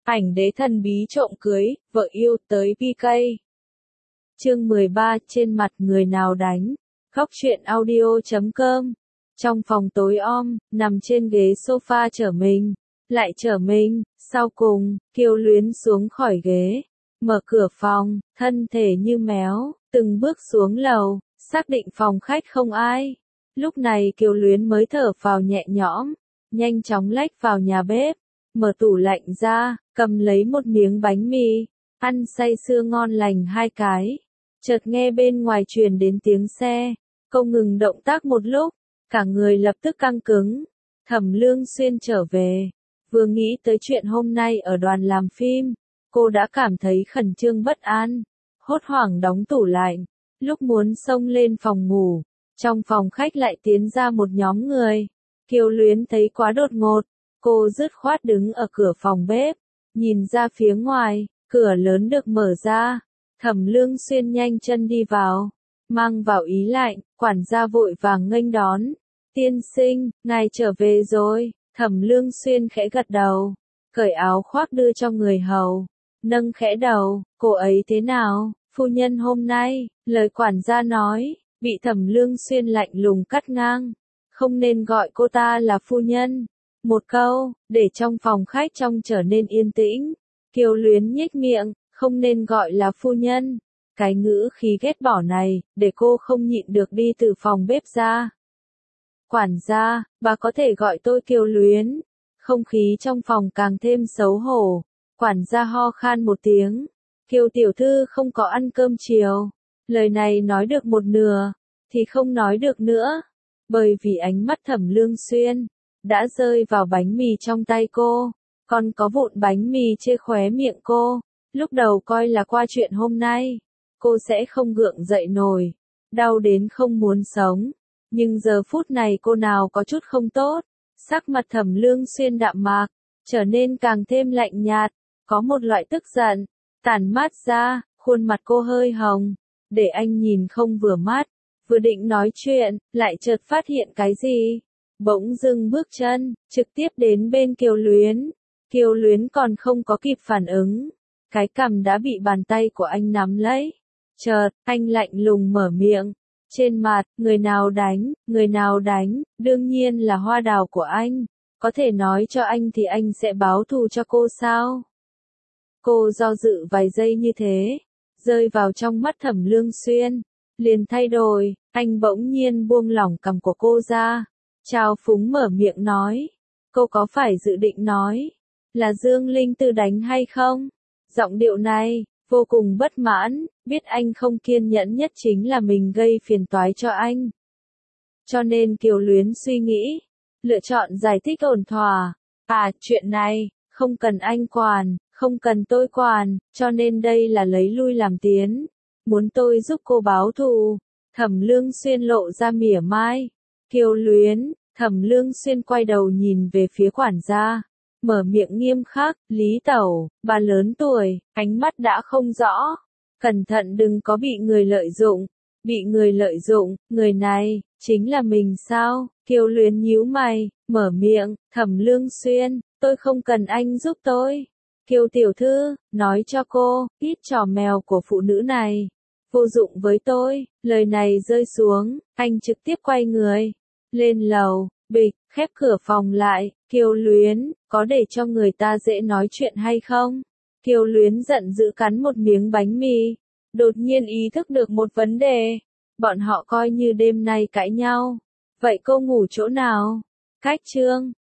Ảnh đế thần bí trộm cưới, vợ yêu tới PK. Chương 13 trên mặt người nào đánh. Góc truyện audio.com. Trong phòng tối om, nằm trên ghế sofa trở mình. Lại trở mình, sau cùng, Kiều Luyến xuống khỏi ghế. Mở cửa phòng, thân thể như méo, từng bước xuống lầu, xác định phòng khách không ai. Lúc này Kiều Luyến mới thở phào nhẹ nhõm, nhanh chóng lách vào nhà bếp, mở tủ lạnh ra, cầm lấy một miếng bánh mì, ăn say sưa ngon lành hai cái. Chợt nghe bên ngoài truyền đến tiếng xe, cô ngừng động tác một lúc, cả người lập tức căng cứng. Thẩm Lương Xuyên trở về, vừa nghĩ tới chuyện hôm nay ở đoàn làm phim, cô đã cảm thấy khẩn trương bất an, hốt hoảng đóng tủ lạnh, lúc muốn xông lên phòng ngủ, trong phòng khách lại tiến ra một nhóm người. Kiều Luyến thấy quá đột ngột, cô dứt khoát đứng ở cửa phòng bếp, nhìn ra phía ngoài, cửa lớn được mở ra, Thẩm Lương Xuyên nhanh chân đi vào, mang vào ý lạnh, quản gia vội vàng nghênh đón. Tiên sinh, ngài trở về rồi. Thẩm Lương Xuyên khẽ gật đầu, cởi áo khoác đưa cho người hầu, nâng khẽ đầu, cô ấy thế nào, phu nhân hôm nay, lời quản gia nói, bị Thẩm Lương Xuyên lạnh lùng cắt ngang, không nên gọi cô ta là phu nhân. Một câu, để trong phòng khách trông trở nên yên tĩnh. Kiều Luyến nhếch miệng, không nên gọi là phu nhân. Cái ngữ khí ghét bỏ này, để cô không nhịn được đi từ phòng bếp ra. Quản gia, bà có thể gọi tôi Kiều Luyến. Không khí trong phòng càng thêm xấu hổ. Quản gia ho khan một tiếng. Kiều tiểu thư không có ăn cơm chiều. Lời này nói được một nửa, thì không nói được nữa. Bởi vì ánh mắt Thẩm Lương Xuyên đã rơi vào bánh mì trong tay cô, còn có vụn bánh mì trên khóe miệng cô. Lúc đầu coi là qua chuyện hôm nay, cô sẽ không gượng dậy nổi, đau đến không muốn sống. Nhưng giờ phút này cô nào có chút không tốt, sắc mặt Thẩm Lương Xuyên đạm mạc, trở nên càng thêm lạnh nhạt, có một loại tức giận tản mát ra, khuôn mặt cô hơi hồng, để anh nhìn không vừa mắt. Vừa định nói chuyện, lại chợt phát hiện cái gì, bỗng dưng bước chân, trực tiếp đến bên Kiều Luyến. Kiều Luyến còn không có kịp phản ứng, cái cằm đã bị bàn tay của anh nắm lấy. Chợt, anh lạnh lùng mở miệng, trên mặt, người nào đánh, đương nhiên là Hoa Đào của anh, có thể nói cho anh thì anh sẽ báo thù cho cô sao? Cô do dự vài giây như thế, rơi vào trong mắt Thẩm Lương Xuyên, liền thay đổi, anh bỗng nhiên buông lỏng cằm của cô ra, trao phúng mở miệng nói, cô có phải dự định nói, là Dương Linh Tư đánh hay không? Giọng điệu này, vô cùng bất mãn, biết anh không kiên nhẫn nhất chính là mình gây phiền toái cho anh. Cho nên Kiều Luyến suy nghĩ, lựa chọn giải thích ổn thỏa, chuyện này, không cần anh quản, không cần tôi quản, cho nên đây là lấy lui làm tiến, muốn tôi giúp cô báo thù. Thẩm Lương Xuyên lộ ra mỉa mai. Kiều Luyến, Thẩm Lương Xuyên quay đầu nhìn về phía quản gia, mở miệng nghiêm khắc, Lý Tẩu, bà lớn tuổi, ánh mắt đã không rõ, cẩn thận đừng có bị người lợi dụng. Bị người lợi dụng, người này, chính là mình sao? Kiều Luyến nhíu mày, mở miệng, Thẩm Lương Xuyên, tôi không cần anh giúp tôi. Kiều tiểu thư, nói cho cô, ít trò mèo của phụ nữ này, vô dụng với tôi. Lời này rơi xuống, anh trực tiếp quay người, lên lầu, bịch, khép cửa phòng lại. Kiều Luyến, có để cho người ta dễ nói chuyện hay không? Kiều Luyến giận dữ cắn một miếng bánh mì, đột nhiên ý thức được một vấn đề. Bọn họ coi như đêm nay cãi nhau, vậy cô ngủ chỗ nào? Cách chương